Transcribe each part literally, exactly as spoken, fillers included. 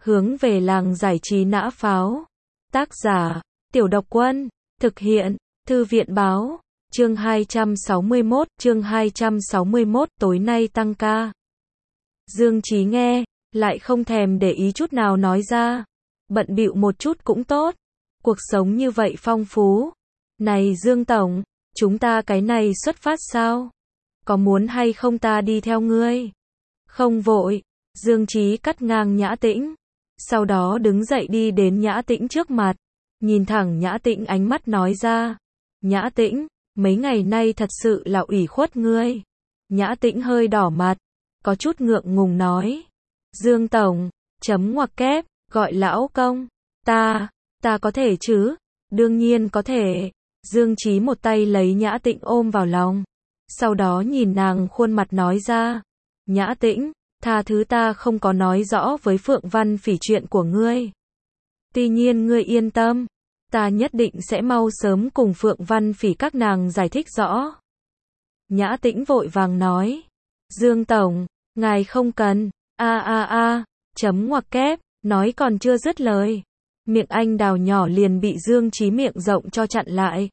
Hướng về làng giải trí nã pháo. Tác giả, Tiểu Độc Quân. Thực hiện, Thư viện báo. Chương hai trăm sáu mươi mốt, chương hai trăm sáu mươi mốt, tối nay tăng ca. Dương Chí nghe, lại không thèm để ý chút nào nói ra. Bận bịu một chút cũng tốt. Cuộc sống như vậy phong phú. Này Dương Tổng, chúng ta cái này xuất phát sao? Có muốn hay không ta đi theo ngươi? Không vội. Dương Chí cắt ngang Nhã Tĩnh. Sau đó đứng dậy đi đến Nhã Tĩnh trước mặt. Nhìn thẳng Nhã Tĩnh ánh mắt nói ra. Nhã Tĩnh, mấy ngày nay thật sự là ủy khuất ngươi. Nhã Tĩnh hơi đỏ mặt. Có chút ngượng ngùng nói. Dương Tổng, chấm ngoặc kép, gọi lão công. Ta, ta có thể chứ? Đương nhiên có thể. Dương Chí một tay lấy Nhã Tĩnh ôm vào lòng. Sau đó nhìn nàng khuôn mặt nói ra. Nhã Tĩnh, tha thứ ta không có nói rõ với Phượng Văn Phỉ chuyện của ngươi. Tuy nhiên ngươi yên tâm, ta nhất định sẽ mau sớm cùng Phượng Văn Phỉ các nàng giải thích rõ. Nhã Tĩnh vội vàng nói. Dương Tổng, ngài không cần, a a a, chấm ngoặc kép, nói còn chưa dứt lời. Miệng anh đào nhỏ liền bị Dương Chí miệng rộng cho chặn lại.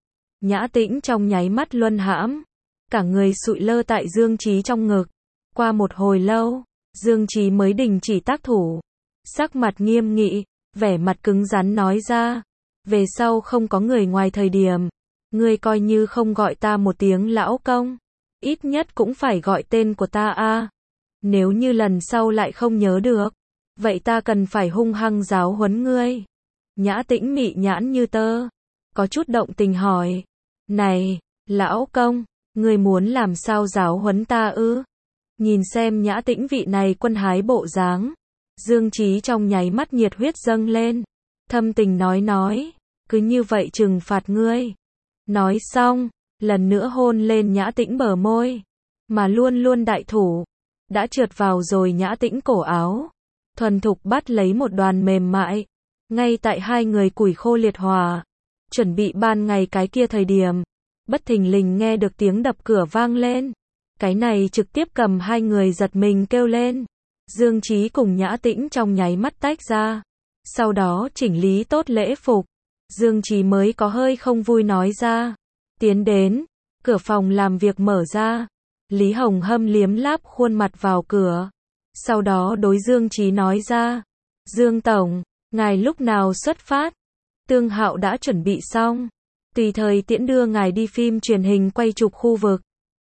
Nhã Tĩnh trong nháy mắt luân hãm. Cả người sụi lơ tại Dương Chí trong ngực. Qua một hồi lâu, Dương Chí mới đình chỉ tác thủ. Sắc mặt nghiêm nghị, vẻ mặt cứng rắn nói ra. Về sau không có người ngoài thời điểm. Ngươi coi như không gọi ta một tiếng lão công. Ít nhất cũng phải gọi tên của ta a. Nếu như lần sau lại không nhớ được. Vậy ta cần phải hung hăng giáo huấn ngươi. Nhã Tĩnh mị nhãn như tơ. Có chút động tình hỏi. Này, lão công, ngươi muốn làm sao giáo huấn ta ư? Nhìn xem Nhã Tĩnh vị này quân hái bộ dáng. Dương Chí trong nháy mắt nhiệt huyết dâng lên. Thâm tình nói nói. Cứ như vậy trừng phạt ngươi. Nói xong, lần nữa hôn lên Nhã Tĩnh bờ môi. Mà luôn luôn đại thủ. Đã trượt vào rồi Nhã Tĩnh cổ áo. Thuần thục bắt lấy một đoàn mềm mại. Ngay tại hai người củi khô liệt hòa. Chuẩn bị ban ngày cái kia thời điểm. Bất thình lình nghe được tiếng đập cửa vang lên. Cái này trực tiếp cầm hai người giật mình kêu lên. Dương Chí cùng Nhã Tĩnh trong nháy mắt tách ra. Sau đó chỉnh lý tốt lễ phục. Dương Chí mới có hơi không vui nói ra. Tiến đến. Cửa phòng làm việc mở ra. Lý Hồng Hâm liếm láp khuôn mặt vào cửa. Sau đó đối Dương Chí nói ra. Dương Tổng, ngài lúc nào xuất phát? Tương Hạo đã chuẩn bị xong. Tùy thời tiễn đưa ngài đi phim truyền hình quay chụp khu vực.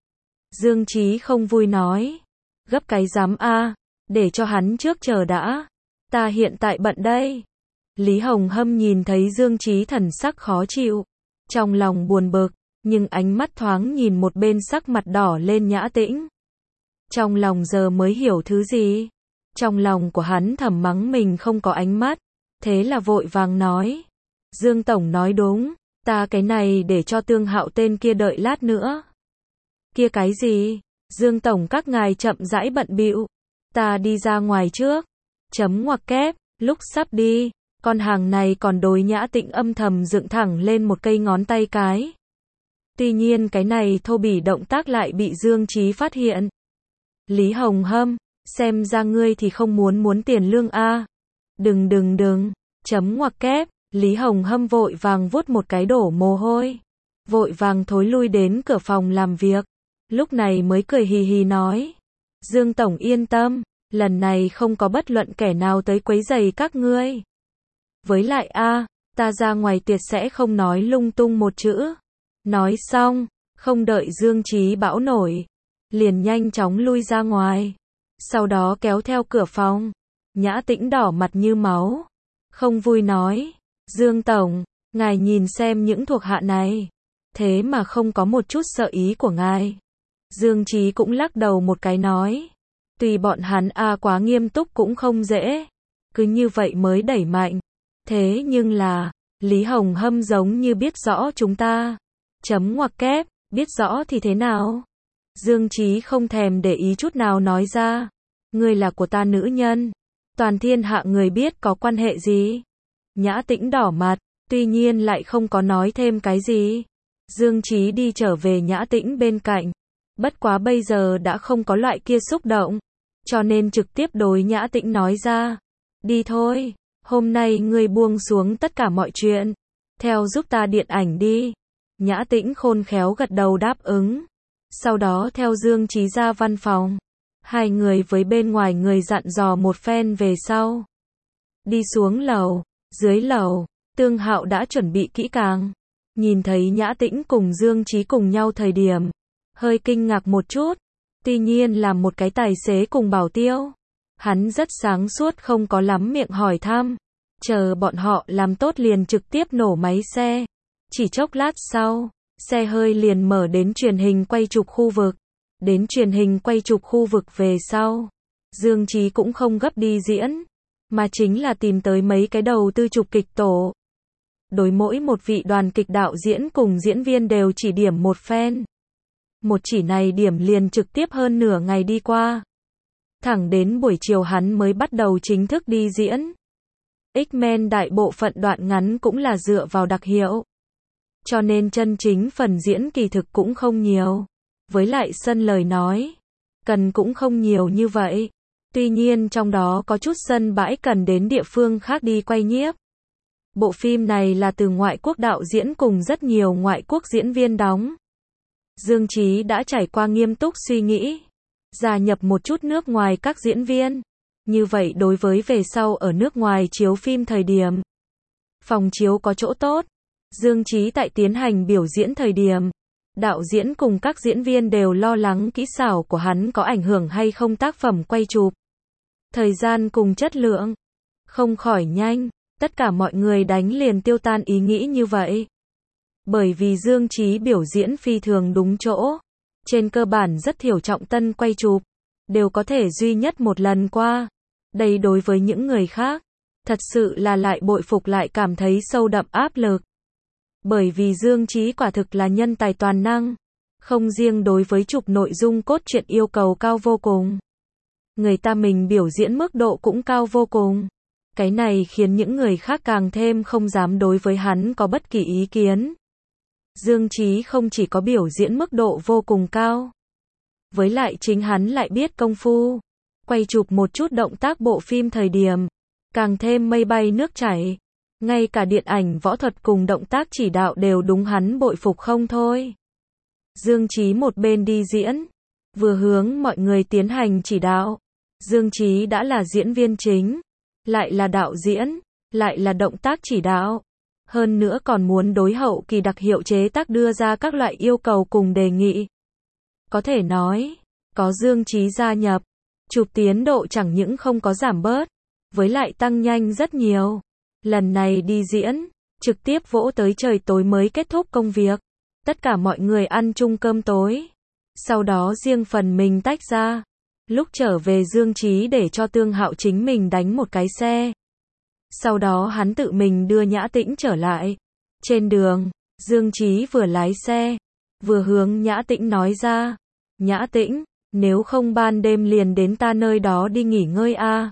Dương Chí không vui nói. Gấp cái giám a, để cho hắn trước chờ đã. Ta hiện tại bận đây. Lý Hồng Hâm nhìn thấy Dương Chí thần sắc khó chịu. Trong lòng buồn bực, nhưng ánh mắt thoáng nhìn một bên sắc mặt đỏ lên Nhã Tĩnh. Trong lòng giờ mới hiểu thứ gì. Trong lòng của hắn thầm mắng mình không có ánh mắt. Thế là vội vàng nói. Dương Tổng nói đúng. Ta cái này để cho Tương Hạo tên kia đợi lát nữa. Kia cái gì? Dương Tổng các ngài chậm rãi bận bịu. Ta đi ra ngoài trước. Chấm ngoặc kép, lúc sắp đi. Con hàng này còn đối Nhã Tĩnh âm thầm dựng thẳng lên một cây ngón tay cái. Tuy nhiên cái này thô bỉ động tác lại bị Dương Chí phát hiện. Lý Hồng Hâm, xem ra ngươi thì không muốn muốn tiền lương a. Đừng đừng đừng, chấm ngoặc kép. Lý Hồng Hâm vội vàng vuốt một cái đổ mồ hôi. Vội vàng thối lui đến cửa phòng làm việc. Lúc này mới cười hì hì nói. Dương Tổng yên tâm, lần này không có bất luận kẻ nào tới quấy rầy các ngươi. Với lại a, ta ra ngoài tiệc sẽ không nói lung tung một chữ. Nói xong, không đợi Dương Chí bão nổi. Liền nhanh chóng lui ra ngoài. Sau đó kéo theo cửa phòng. Nhã Tĩnh đỏ mặt như máu. Không vui nói. Dương Tổng, ngài nhìn xem những thuộc hạ này. Thế mà không có một chút sợ ý của ngài. Dương Chí cũng lắc đầu một cái nói. Tùy bọn hắn a quá nghiêm túc cũng không dễ. Cứ như vậy mới đẩy mạnh. Thế nhưng là, Lý Hồng Hâm giống như biết rõ chúng ta. Chấm ngoặc kép, biết rõ thì thế nào? Dương Chí không thèm để ý chút nào nói ra. Ngươi là của ta nữ nhân. Toàn thiên hạ người biết có quan hệ gì? Nhã Tĩnh đỏ mặt, tuy nhiên lại không có nói thêm cái gì. Dương Chí đi trở về Nhã Tĩnh bên cạnh. Bất quá bây giờ đã không có loại kia xúc động. Cho nên trực tiếp đối Nhã Tĩnh nói ra. Đi thôi, hôm nay ngươi buông xuống tất cả mọi chuyện, theo giúp ta điện ảnh đi. Nhã Tĩnh khôn khéo gật đầu đáp ứng. Sau đó theo Dương Chí ra văn phòng. Hai người với bên ngoài người dặn dò một phen về sau. Đi xuống lầu, dưới lầu, Tương Hạo đã chuẩn bị kỹ càng. Nhìn thấy Nhã Tĩnh cùng Dương Chí cùng nhau thời điểm, hơi kinh ngạc một chút. Tuy nhiên là một cái tài xế cùng bảo tiêu. Hắn rất sáng suốt không có lắm miệng hỏi thăm. Chờ bọn họ làm tốt liền trực tiếp nổ máy xe. Chỉ chốc lát sau, xe hơi liền mở đến truyền hình quay chụp khu vực. Đến truyền hình quay chụp khu vực về sau, Dương Chí cũng không gấp đi diễn, mà chính là tìm tới mấy cái đầu tư chụp kịch tổ. Đối mỗi một vị đoàn kịch đạo diễn cùng diễn viên đều chỉ điểm một phen. Một chỉ này điểm liền trực tiếp hơn nửa ngày đi qua. Thẳng đến buổi chiều hắn mới bắt đầu chính thức đi diễn. X-Men đại bộ phận đoạn ngắn cũng là dựa vào đặc hiệu. Cho nên chân chính phần diễn kỳ thực cũng không nhiều. Với lại sân lời nói, cần cũng không nhiều như vậy. Tuy nhiên trong đó có chút sân bãi cần đến địa phương khác đi quay nhiếp. Bộ phim này là từ ngoại quốc đạo diễn cùng rất nhiều ngoại quốc diễn viên đóng. Dương Chí đã trải qua nghiêm túc suy nghĩ, gia nhập một chút nước ngoài các diễn viên. Như vậy đối với về sau ở nước ngoài chiếu phim thời điểm, phòng chiếu có chỗ tốt. Dương Chí tại tiến hành biểu diễn thời điểm, đạo diễn cùng các diễn viên đều lo lắng kỹ xảo của hắn có ảnh hưởng hay không tác phẩm quay chụp. Thời gian cùng chất lượng, không khỏi nhanh, tất cả mọi người đánh liền tiêu tan ý nghĩ như vậy. Bởi vì Dương Chí biểu diễn phi thường đúng chỗ, trên cơ bản rất thiểu trọng tân quay chụp, đều có thể duy nhất một lần qua. Đây đối với những người khác, thật sự là lại bội phục lại cảm thấy sâu đậm áp lực. Bởi vì Dương Chí quả thực là nhân tài toàn năng, không riêng đối với chụp nội dung cốt truyện yêu cầu cao vô cùng. Người ta mình biểu diễn mức độ cũng cao vô cùng. Cái này khiến những người khác càng thêm không dám đối với hắn có bất kỳ ý kiến. Dương Chí không chỉ có biểu diễn mức độ vô cùng cao, với lại chính hắn lại biết công phu, quay chụp một chút động tác bộ phim thời điểm, càng thêm mây bay nước chảy. Ngay cả điện ảnh võ thuật cùng động tác chỉ đạo đều đúng hắn bội phục không thôi. Dương Chí một bên đi diễn, vừa hướng mọi người tiến hành chỉ đạo. Dương Chí đã là diễn viên chính, lại là đạo diễn, lại là động tác chỉ đạo. Hơn nữa còn muốn đối hậu kỳ đặc hiệu chế tác đưa ra các loại yêu cầu cùng đề nghị. Có thể nói, có Dương Chí gia nhập, chụp tiến độ chẳng những không có giảm bớt, với lại tăng nhanh rất nhiều. Lần này đi diễn, trực tiếp vỗ tới trời tối mới kết thúc công việc. Tất cả mọi người ăn chung cơm tối. Sau đó riêng phần mình tách ra. Lúc trở về Dương Chí để cho Tương Hạo chính mình đánh một cái xe. Sau đó hắn tự mình đưa Nhã Tĩnh trở lại. Trên đường, Dương Chí vừa lái xe, vừa hướng Nhã Tĩnh nói ra. Nhã Tĩnh, nếu không ban đêm liền đến ta nơi đó đi nghỉ ngơi a.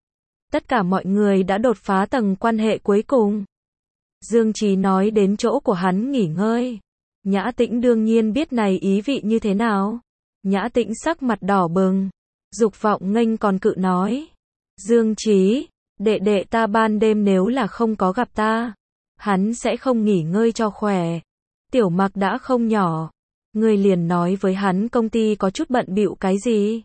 Tất cả mọi người đã đột phá tầng quan hệ cuối cùng. Dương Chí nói đến chỗ của hắn nghỉ ngơi. Nhã Tĩnh đương nhiên biết này ý vị như thế nào. Nhã Tĩnh sắc mặt đỏ bừng, dục vọng nghênh còn cự nói. Dương Chí, đệ đệ ta ban đêm nếu là không có gặp ta, hắn sẽ không nghỉ ngơi cho khỏe. Tiểu Mặc đã không nhỏ, ngươi liền nói với hắn công ty có chút bận bịu cái gì.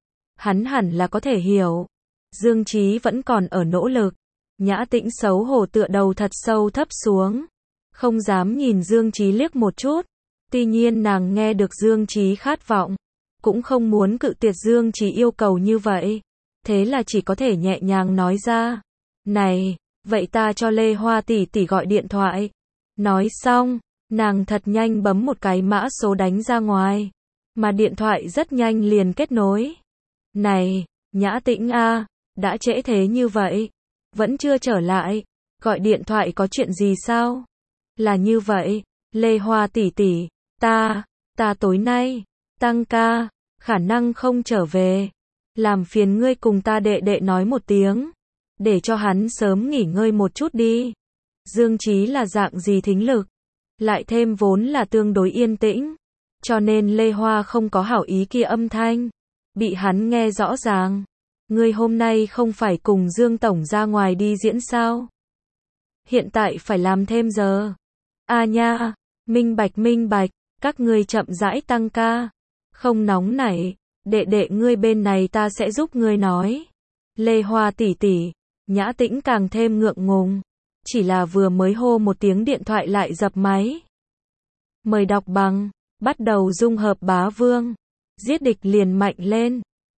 Hắn hẳn là có thể hiểu. Dương Chí vẫn còn ở nỗ lực. Nhã Tĩnh xấu hổ tựa đầu thật sâu thấp xuống, không dám nhìn Dương Chí liếc một chút. Tuy nhiên nàng nghe được Dương Chí khát vọng, cũng không muốn cự tuyệt Dương Chí yêu cầu như vậy. Thế là chỉ có thể nhẹ nhàng nói ra. Này, vậy ta cho Lê Hoa tỷ tỷ gọi điện thoại. Nói xong, nàng thật nhanh bấm một cái mã số đánh ra ngoài. Mà điện thoại rất nhanh liền kết nối. Này, Nhã Tĩnh a, đã trễ thế như vậy, vẫn chưa trở lại, gọi điện thoại có chuyện gì sao? Là như vậy, Lê Hoa tỷ tỷ, ta, ta tối nay, tăng ca, khả năng không trở về, làm phiền ngươi cùng ta đệ đệ nói một tiếng, để cho hắn sớm nghỉ ngơi một chút đi. Dương Chí là dạng gì thính lực, lại thêm vốn là tương đối yên tĩnh, cho nên Lê Hoa không có hảo ý kia âm thanh, bị hắn nghe rõ ràng. Ngươi hôm nay không phải cùng Dương Tổng ra ngoài đi diễn sao? Hiện tại phải làm thêm giờ. À nha, minh bạch minh bạch, các ngươi chậm rãi tăng ca. Không nóng nảy, đệ đệ ngươi bên này ta sẽ giúp ngươi nói. Lê Hoa tỷ tỷ, Nhã Tĩnh càng thêm ngượng ngùng. Chỉ là vừa mới hô một tiếng điện thoại lại dập máy. Mời đọc bằng, bắt đầu dung hợp bá vương. Giết địch liền mạnh lên.